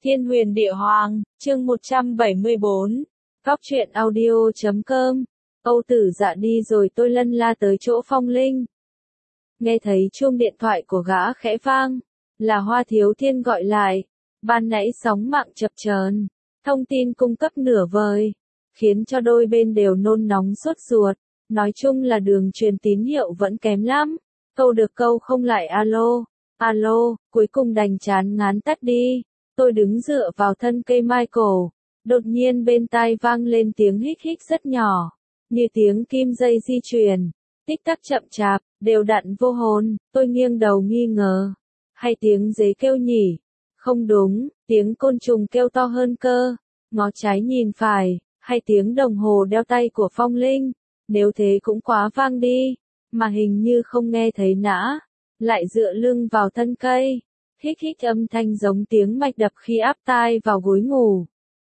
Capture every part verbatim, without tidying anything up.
Thiên Huyền Địa Hoàng, chương một trăm bảy mươi bốn. Góc truyện audio chấm com. Âu Tử Dạ đi rồi tôi lân la tới chỗ Phong Linh. Nghe thấy chuông điện thoại của gã khẽ vang, là Hoa Thiếu Thiên gọi lại. Ban nãy sóng mạng chập chờn, thông tin cung cấp nửa vời, khiến cho đôi bên đều nôn nóng sốt ruột. Nói chung là đường truyền tín hiệu vẫn kém lắm. Câu được câu không lại alo, alo, cuối cùng đành chán ngán tắt đi. Tôi đứng dựa vào thân cây Michael, đột nhiên bên tai vang lên tiếng hích hích rất nhỏ, như tiếng kim dây di chuyển, tích tắc chậm chạp, đều đặn vô hồn. Tôi nghiêng đầu nghi ngờ, hay tiếng dế kêu nhỉ? Không đúng, tiếng côn trùng kêu to hơn cơ. Ngó trái nhìn phải, hay tiếng đồng hồ đeo tay của Phong Linh? Nếu thế cũng quá vang đi, mà hình như không nghe thấy nã, lại dựa lưng vào thân cây. Hích hích âm thanh giống tiếng mạch đập khi áp tai vào gối ngủ.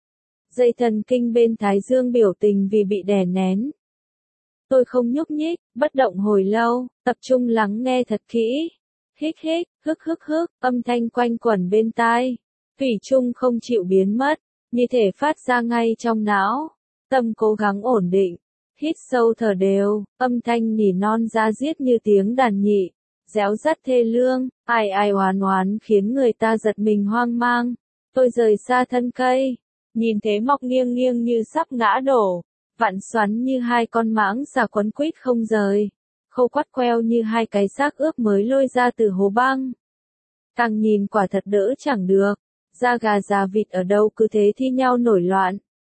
Dây thần kinh bên thái dương biểu tình vì bị đè nén. Tôi không nhúc nhích, bất động hồi lâu, tập trung lắng nghe thật kỹ. Hích hích, hức hức hức, âm thanh quanh quẩn bên tai. Thủy chung không chịu biến mất, như thể phát ra ngay trong não. Tâm cố gắng ổn định, hít sâu thở đều, âm thanh nỉ non ra diết như tiếng đàn nhị. Réo rắt thê lương, ai ai oán oán khiến người ta giật mình hoang mang. Tôi rời xa thân cây, nhìn thế mọc nghiêng nghiêng như sắp ngã đổ, vặn xoắn như hai con mãng xà quấn quýt không rời, khô quắt queo như hai cái xác ướp mới lôi ra từ hố băng. Càng nhìn quả thật đỡ chẳng được, da gà da vịt ở đâu cứ thế thi nhau nổi loạn.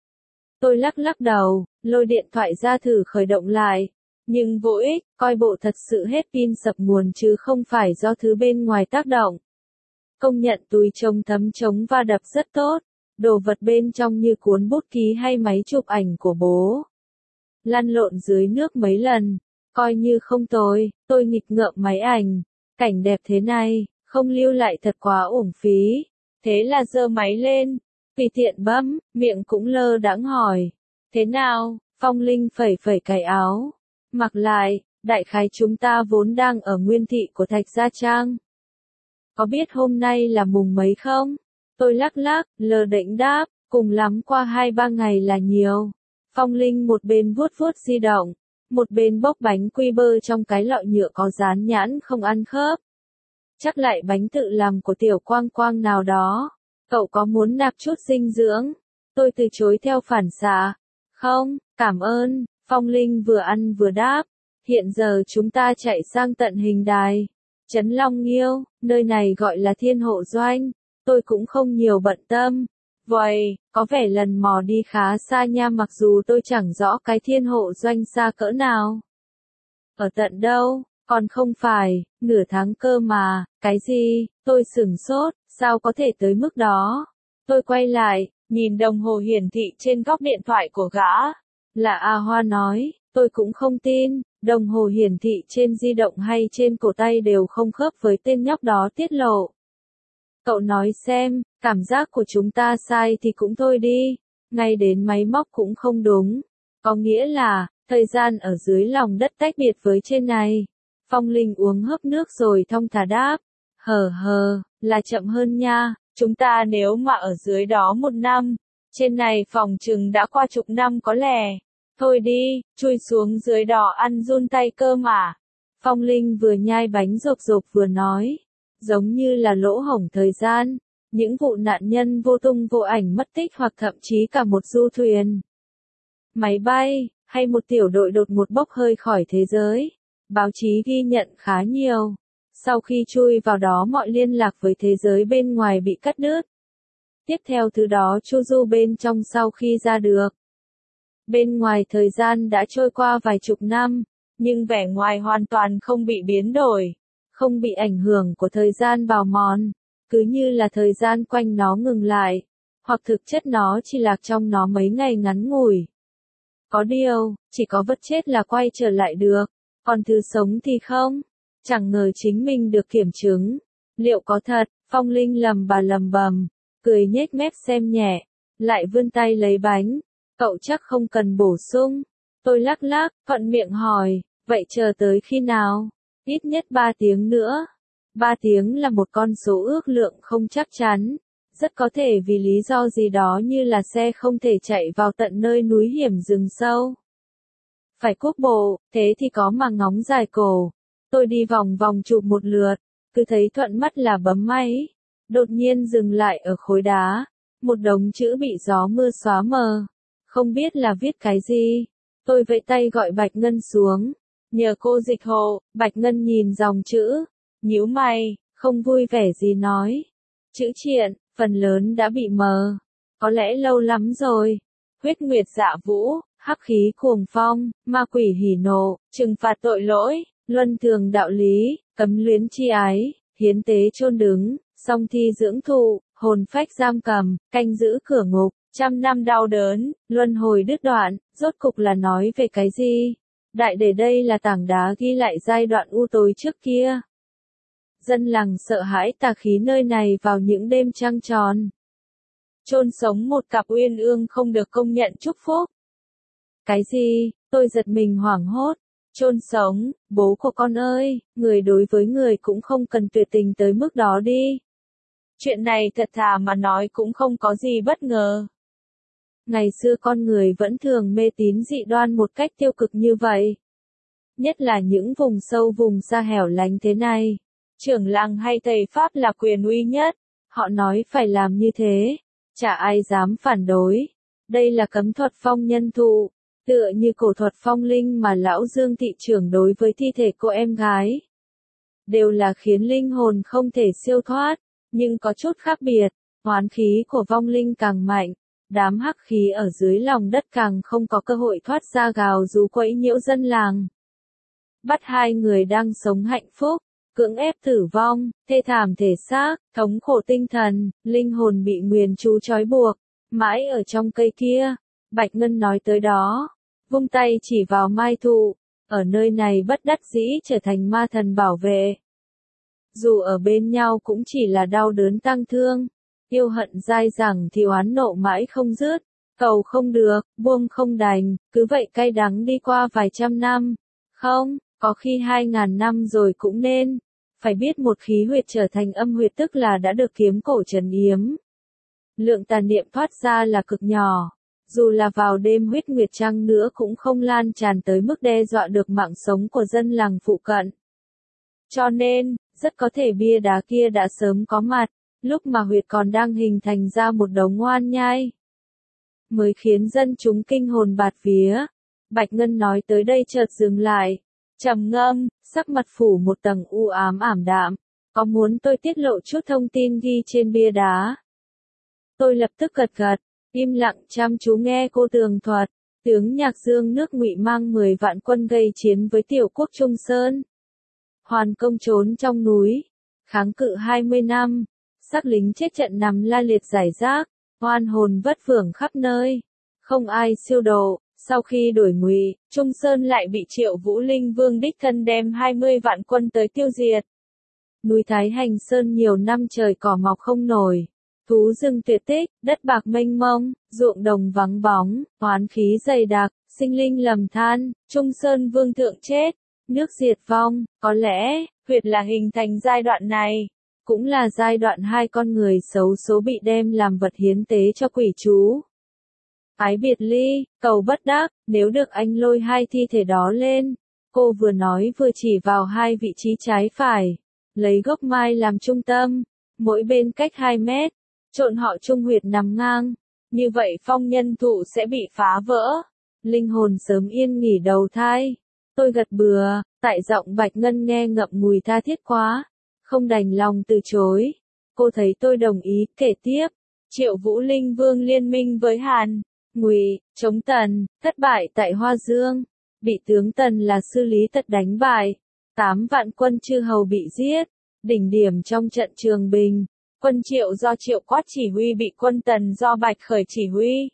Tôi lắc lắc đầu, lôi điện thoại ra thử khởi động lại. Nhưng vô ích, coi bộ thật sự hết pin sập nguồn chứ không phải do thứ bên ngoài tác động. Công nhận túi chống thấm chống va đập rất tốt, đồ vật bên trong như cuốn bút ký hay máy chụp ảnh của bố. Lăn lộn dưới nước mấy lần, coi như không tồi. Tôi nghịch ngợm máy ảnh, cảnh đẹp thế này, không lưu lại thật quá uổng phí. Thế là giơ máy lên, tùy tiện bấm, miệng cũng lơ đãng hỏi. Thế nào? Phong Linh phẩy phẩy cái áo. Mặc lại, đại khái chúng ta vốn đang ở nguyên thị của Thạch Gia Trang. Có biết hôm nay là mùng mấy không? Tôi lắc lắc, lờ đễnh đáp, cùng lắm qua hai ba ngày là nhiều. Phong Linh một bên vuốt vuốt di động, một bên bốc bánh quy bơ trong cái lọ nhựa có dán nhãn không ăn khớp. Chắc lại bánh tự làm của tiểu quang quang nào đó. Cậu có muốn nạp chút dinh dưỡng? Tôi từ chối theo phản xạ. Không, cảm ơn. Phong Linh vừa ăn vừa đáp, hiện giờ chúng ta chạy sang tận Hình Đài, Trấn Long Nghiêu, nơi này gọi là Thiên Hộ Doanh, tôi cũng không nhiều bận tâm. Vậy, có vẻ lần mò đi khá xa nha, mặc dù tôi chẳng rõ cái Thiên Hộ Doanh xa cỡ nào. Ở tận đâu, còn không phải, nửa tháng cơ mà, cái gì, tôi sửng sốt, sao có thể tới mức đó. Tôi quay lại, nhìn đồng hồ hiển thị trên góc điện thoại của gã. Là A Hoa nói, tôi cũng không tin, đồng hồ hiển thị trên di động hay trên cổ tay đều không khớp với tên nhóc đó tiết lộ. Cậu nói xem, cảm giác của chúng ta sai thì cũng thôi đi, ngay đến máy móc cũng không đúng. Có nghĩa là, thời gian ở dưới lòng đất tách biệt với trên này. Phong Linh uống hớp nước rồi thong thả đáp, hờ hờ, là chậm hơn nha, chúng ta nếu mà ở dưới đó một năm, trên này phòng chừng đã qua chục năm có lẽ. Thôi đi, chui xuống dưới đó ăn run tay cơ mà. Phong Linh vừa nhai bánh rộp rộp vừa nói, giống như là lỗ hổng thời gian, những vụ nạn nhân vô tung vô ảnh mất tích hoặc thậm chí cả một du thuyền, máy bay, hay một tiểu đội đột ngột bốc hơi khỏi thế giới. Báo chí ghi nhận khá nhiều. Sau khi chui vào đó mọi liên lạc với thế giới bên ngoài bị cắt đứt. Tiếp theo thứ đó chu du bên trong sau khi ra được. Bên ngoài thời gian đã trôi qua vài chục năm, nhưng vẻ ngoài hoàn toàn không bị biến đổi, không bị ảnh hưởng của thời gian bào mòn, cứ như là thời gian quanh nó ngừng lại, hoặc thực chất nó chỉ lạc trong nó mấy ngày ngắn ngủi. Có điều, chỉ có vật chết là quay trở lại được, còn thứ sống thì không. Chẳng ngờ chính mình được kiểm chứng. Liệu có thật? Phong Linh lầm bà lầm bầm, cười nhếch mép xem nhẹ, lại vươn tay lấy bánh. Cậu chắc không cần bổ sung. Tôi lắc lắc, thuận miệng hỏi, vậy chờ tới khi nào? Ít nhất ba tiếng nữa. Ba tiếng là một con số ước lượng không chắc chắn. Rất có thể vì lý do gì đó như là xe không thể chạy vào tận nơi núi hiểm rừng sâu. Phải quốc bộ, thế thì có mà ngóng dài cổ. Tôi đi vòng vòng chụp một lượt, cứ thấy thuận mắt là bấm máy. Đột nhiên dừng lại ở khối đá, một đống chữ bị gió mưa xóa mờ. Không biết là viết cái gì. Tôi vẫy tay gọi Bạch Ngân xuống. Nhờ cô dịch hộ. Bạch Ngân nhìn dòng chữ, nhíu mày, không vui vẻ gì nói. Chữ triện, phần lớn đã bị mờ. Có lẽ lâu lắm rồi. Huyết nguyệt dạ vũ, hắc khí cuồng phong, ma quỷ hỉ nộ, trừng phạt tội lỗi, luân thường đạo lý, cấm luyến chi ái, hiến tế chôn đứng, song thi dưỡng thụ, hồn phách giam cầm, canh giữ cửa ngục, trăm năm đau đớn, luân hồi đứt đoạn, rốt cục là nói về cái gì? Đại để đây là tảng đá ghi lại giai đoạn u tối trước kia. Dân làng sợ hãi tà khí nơi này vào những đêm trăng tròn. Chôn sống một cặp uyên ương không được công nhận chúc phúc. Cái gì? Tôi giật mình hoảng hốt. Chôn sống, bố của con ơi, người đối với người cũng không cần tuyệt tình tới mức đó đi. Chuyện này thật thà mà nói cũng không có gì bất ngờ. Ngày xưa con người vẫn thường mê tín dị đoan một cách tiêu cực như vậy. Nhất là những vùng sâu vùng xa hẻo lánh thế này. Trưởng làng hay thầy Pháp là quyền uy nhất. Họ nói phải làm như thế. Chả ai dám phản đối. Đây là cấm thuật phong nhân thụ. Tựa như cổ thuật phong linh mà lão Dương thị trưởng đối với thi thể cô em gái. Đều là khiến linh hồn không thể siêu thoát. Nhưng có chút khác biệt. Oán khí của vong linh càng mạnh. Đám hắc khí ở dưới lòng đất càng không có cơ hội thoát ra gào rú quẫy nhiễu dân làng. Bắt hai người đang sống hạnh phúc, cưỡng ép tử vong, thê thảm thể xác, thống khổ tinh thần, linh hồn bị nguyền chú trói buộc, mãi ở trong cây kia. Bạch Ngân nói tới đó, vung tay chỉ vào mai thụ, ở nơi này bất đắc dĩ trở thành ma thần bảo vệ. Dù ở bên nhau cũng chỉ là đau đớn tang thương. Yêu hận dai dẳng thì oán nộ mãi không dứt, cầu không được, buông không đành, cứ vậy cay đắng đi qua vài trăm năm. Không, có khi hai ngàn năm rồi cũng nên. Phải biết một khí huyệt trở thành âm huyệt tức là đã được kiếm cổ trấn yếm. Lượng tàn niệm thoát ra là cực nhỏ. Dù là vào đêm huyết nguyệt trăng nữa cũng không lan tràn tới mức đe dọa được mạng sống của dân làng phụ cận. Cho nên, rất có thể bia đá kia đã sớm có mặt. Lúc mà huyệt còn đang hình thành ra một đống oan nhai. Mới khiến dân chúng kinh hồn bạt vía. Bạch Ngân nói tới đây chợt dừng lại. Trầm ngâm, sắc mặt phủ một tầng u ám ảm đạm. Có muốn tôi tiết lộ chút thông tin ghi trên bia đá? Tôi lập tức gật gật, im lặng chăm chú nghe cô tường thuật. Tướng Nhạc Dương nước Ngụy mang mười vạn quân gây chiến với tiểu quốc Trung Sơn. Hoàn công trốn trong núi. Kháng cự hai mươi năm. Xác lính chết trận nằm la liệt rải rác, oan hồn vất vưởng khắp nơi, không ai siêu độ. Sau khi đổi Ngụy, Trung Sơn lại bị Triệu Vũ Linh Vương đích thân đem hai mươi vạn quân tới tiêu diệt. Núi Thái Hành Sơn nhiều năm trời cỏ mọc không nổi, thú rừng tuyệt tích, đất bạc mênh mông, ruộng đồng vắng bóng, oán khí dày đặc, sinh linh lầm than. Trung Sơn Vương thượng chết, nước diệt vong. Có lẽ huyệt là hình thành giai đoạn này. Cũng là giai đoạn hai con người xấu số bị đem làm vật hiến tế cho quỷ chú. Ái biệt ly, cầu bất đắc, nếu được anh lôi hai thi thể đó lên. Cô vừa nói vừa chỉ vào hai vị trí trái phải. Lấy gốc mai làm trung tâm, mỗi bên cách hai mét. Trộn họ trung huyệt nằm ngang. Như vậy phong nhân thụ sẽ bị phá vỡ. Linh hồn sớm yên nghỉ đầu thai. Tôi gật bừa, tại giọng Bạch Ngân nghe ngậm ngùi tha thiết quá. Không đành lòng từ chối. Cô thấy tôi đồng ý, kể tiếp. Triệu Vũ Linh Vương liên minh với Hàn, Ngụy, chống Tần, thất bại tại Hoa Dương. Bị tướng Tần là Sư Lý Tật đánh bại. Tám vạn quân chư hầu bị giết. Đỉnh điểm trong trận Trường Bình. Quân Triệu do Triệu Quát chỉ huy bị quân Tần do Bạch Khởi chỉ huy.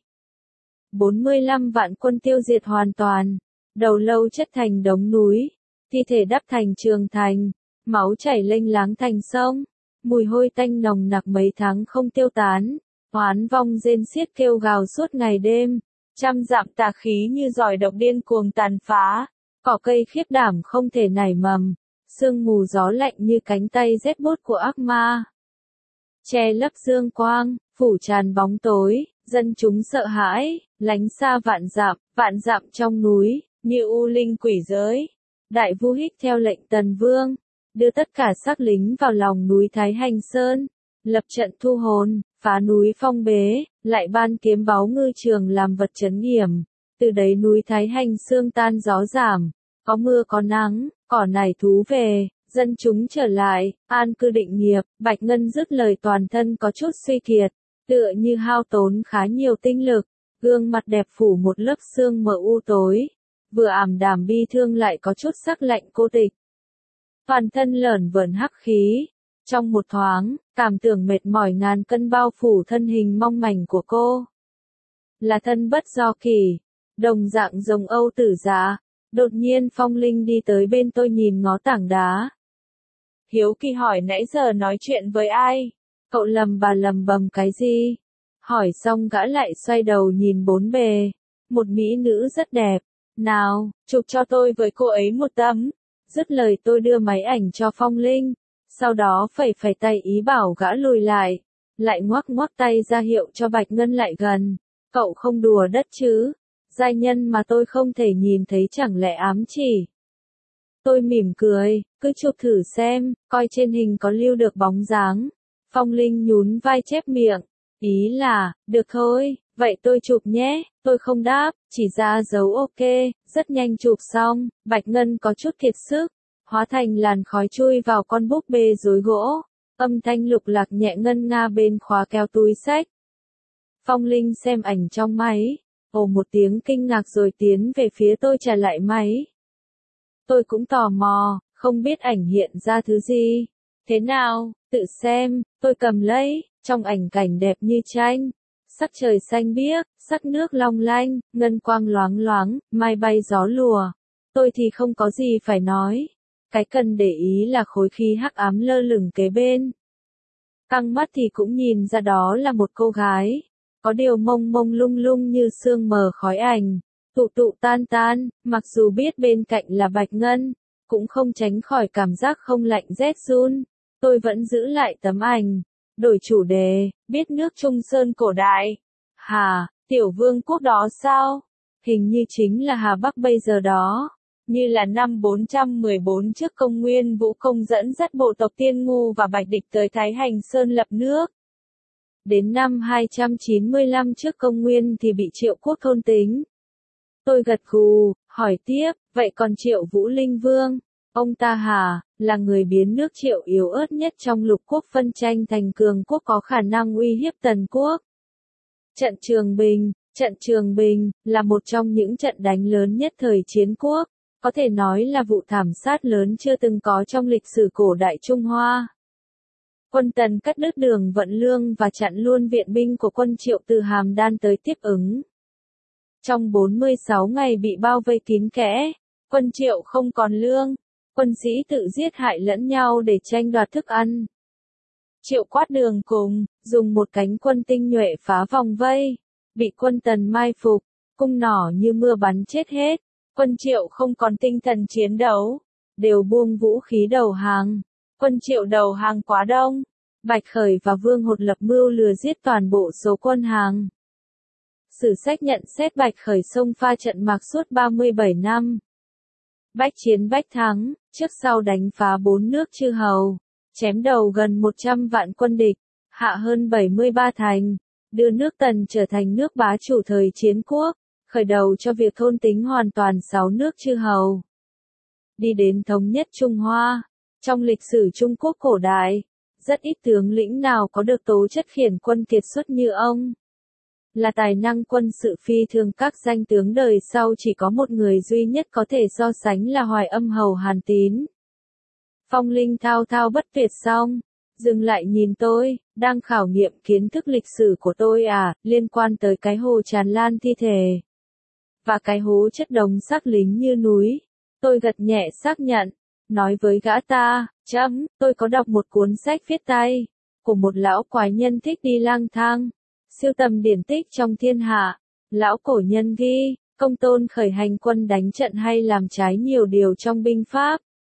bốn mươi lăm vạn quân tiêu diệt hoàn toàn. Đầu lâu chất thành đống núi. Thi thể đắp thành trường thành. Máu chảy lênh láng thành sông, mùi hôi tanh nồng nặc mấy tháng không tiêu tán, oán vong rên xiết kêu gào suốt ngày đêm, trăm dặm tà khí như giỏi độc điên cuồng tàn phá, cỏ cây khiếp đảm không thể nảy mầm, sương mù gió lạnh như cánh tay rét buốt của ác ma. che lấp dương quang, phủ tràn bóng tối, dân chúng sợ hãi, lánh xa vạn dặm, vạn dặm trong núi, như u linh quỷ giới. Đại Vu hích theo lệnh Tần Vương, đưa tất cả sắc lính vào lòng núi Thái Hành Sơn, lập trận thu hồn, phá núi phong bế, lại ban kiếm báu ngư trường làm vật trấn yểm. Từ đấy núi Thái Hành sương tan gió giảm, có mưa có nắng, cỏ nải thú về, dân chúng trở lại, an cư định nghiệp. Bạch Ngân dứt lời toàn thân có chút suy kiệt, tựa như hao tốn khá nhiều tinh lực, gương mặt đẹp phủ một lớp sương mờ u tối, vừa ảm đạm bi thương lại có chút sắc lạnh cô tịch. Toàn thân lởn vởn hắc khí, trong một thoáng, cảm tưởng mệt mỏi ngàn cân bao phủ thân hình mong manh của cô. Là thân bất do kỳ, đồng dạng giống Âu Tử Dạ. Đột nhiên Phong Linh đi tới bên tôi nhìn ngó tảng đá. Hiếu kỳ hỏi nãy giờ nói chuyện với ai? Cậu lầm bà lầm bầm cái gì? Hỏi xong gã lại xoay đầu nhìn bốn bề. Một mỹ nữ rất đẹp. Nào, chụp cho tôi với cô ấy một tấm. Dứt lời tôi đưa máy ảnh cho Phong Linh. Sau đó phẩy phẩy tay ý bảo gã lùi lại. Lại ngoắc ngoắc tay ra hiệu cho Bạch Ngân lại gần. Cậu không đùa đất chứ? Giai nhân mà tôi không thể nhìn thấy chẳng lẽ ám chỉ. Tôi mỉm cười, cứ chụp thử xem, coi trên hình có lưu được bóng dáng. Phong Linh nhún vai chép miệng. Ý là, được thôi, vậy tôi chụp nhé. Tôi không đáp, chỉ ra dấu ok. Rất nhanh chụp xong, Bạch Ngân có chút kiệt sức, hóa thành làn khói chui vào con búp bê rối gỗ. Âm thanh lục lạc nhẹ ngân nga bên khóa kéo túi xách. Phong Linh xem ảnh trong máy, ồ một tiếng kinh ngạc rồi tiến về phía tôi trả lại máy. Tôi cũng tò mò, không biết ảnh hiện ra thứ gì. Thế nào, tự xem. Tôi cầm lấy, trong ảnh cảnh đẹp như tranh. Sắc trời xanh biếc, sắc nước long lanh, ngân quang loáng loáng, mai bay gió lùa. Tôi thì không có gì phải nói. Cái cần để ý là khối khí hắc ám lơ lửng kế bên. Căng mắt thì cũng nhìn ra đó là một cô gái. Có điều mông mông lung lung như sương mờ khói ảnh, tụ tụ tan tan, mặc dù biết bên cạnh là Bạch Ngân, cũng không tránh khỏi cảm giác không lạnh rét run. Tôi vẫn giữ lại tấm ảnh, đổi chủ đề, biết nước Trung Sơn cổ đại. Hà, tiểu vương quốc đó sao? Hình như chính là Hà Bắc bây giờ đó. Như là năm bốn trăm mười bốn trước công nguyên Vũ Công dẫn dắt bộ tộc Tiên Ngu và Bạch Địch tới Thái Hành Sơn lập nước. Đến năm hai trăm chín mươi lăm trước công nguyên thì bị Triệu Quốc thôn tính. Tôi gật gù, hỏi tiếp, vậy còn Triệu Vũ Linh Vương, ông ta hả, là người biến nước Triệu yếu ớt nhất trong lục quốc phân tranh thành cường quốc có khả năng uy hiếp Tần Quốc. Trận Trường Bình, trận Trường Bình, là một trong những trận đánh lớn nhất thời chiến quốc, có thể nói là vụ thảm sát lớn chưa từng có trong lịch sử cổ đại Trung Hoa. Quân Tần cắt đứt đường vận lương và chặn luôn viện binh của quân Triệu từ Hàm Đan tới tiếp ứng. Trong bốn mươi sáu ngày bị bao vây kín kẽ, quân Triệu không còn lương, quân sĩ tự giết hại lẫn nhau để tranh đoạt thức ăn. Triệu quát đường cùng, dùng một cánh quân tinh nhuệ phá vòng vây, bị quân Tần mai phục, cung nỏ như mưa bắn chết hết, quân Triệu không còn tinh thần chiến đấu, đều buông vũ khí đầu hàng. Quân Triệu đầu hàng quá đông, Bạch Khởi và Vương Hột lập mưu lừa giết toàn bộ số quân hàng. Sử sách nhận xét Bạch Khởi xông pha trận Mạc suốt ba mươi bảy năm. Bách chiến bách thắng, trước sau đánh phá bốn nước chư hầu, chém đầu gần một trăm vạn quân địch, hạ hơn bảy mươi ba thành, đưa nước Tần trở thành nước bá chủ thời chiến quốc, khởi đầu cho việc thôn tính hoàn toàn sáu nước chư hầu. Đi đến thống nhất Trung Hoa. Trong lịch sử Trung Quốc cổ đại, rất ít tướng lĩnh nào có được tố chất khiển quân kiệt xuất như ông. Là tài năng quân sự phi thường, các danh tướng đời sau chỉ có một người duy nhất có thể so sánh là Hoài Âm Hầu Hàn Tín. Phong Linh thao thao bất tuyệt xong, dừng lại nhìn tôi, đang khảo nghiệm kiến thức lịch sử của tôi à, liên quan tới cái hồ tràn lan thi thể. Và cái hố chất đống xác lính như núi. Tôi gật nhẹ xác nhận. Nói với gã ta, chấm, tôi có đọc một cuốn sách viết tay, của một lão quái nhân thích đi lang thang, sưu tầm điển tích trong thiên hạ. Lão cổ nhân ghi, Công Tôn khởi hành quân đánh trận hay làm trái nhiều điều trong binh pháp.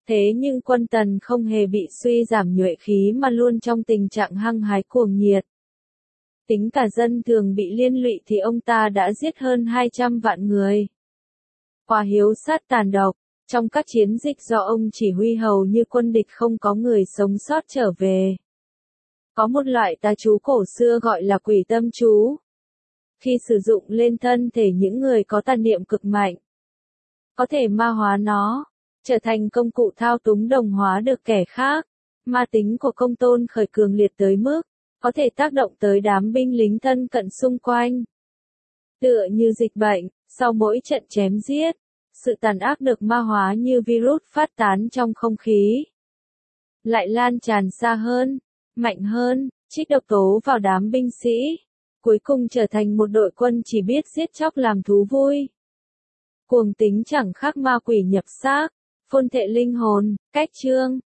Thế nhưng quân Tần không hề bị suy giảm nhuệ khí mà luôn trong tình trạng hăng hái cuồng nhiệt. Tính cả dân thường bị liên lụy thì ông ta đã giết hơn hai trăm vạn người. Quá hiếu sát tàn độc, trong các chiến dịch do ông chỉ huy hầu như quân địch không có người sống sót trở về. Có một loại tà chú cổ xưa gọi là quỷ tâm chú. Khi sử dụng lên thân thể những người có tà niệm cực mạnh, có thể ma hóa nó, trở thành công cụ thao túng đồng hóa được kẻ khác. Ma tính của công tôn khởi cường liệt tới mức, có thể tác động tới đám binh lính thân cận xung quanh. Tựa như dịch bệnh, sau mỗi trận chém giết, sự tàn ác được ma hóa như virus phát tán trong không khí. Lại lan tràn xa hơn, mạnh hơn, trích độc tố vào đám binh sĩ. Cuối cùng trở thành một đội quân chỉ biết giết chóc làm thú vui. Cuồng tính chẳng khác ma quỷ nhập xác, phôn thệ linh hồn, cách chương.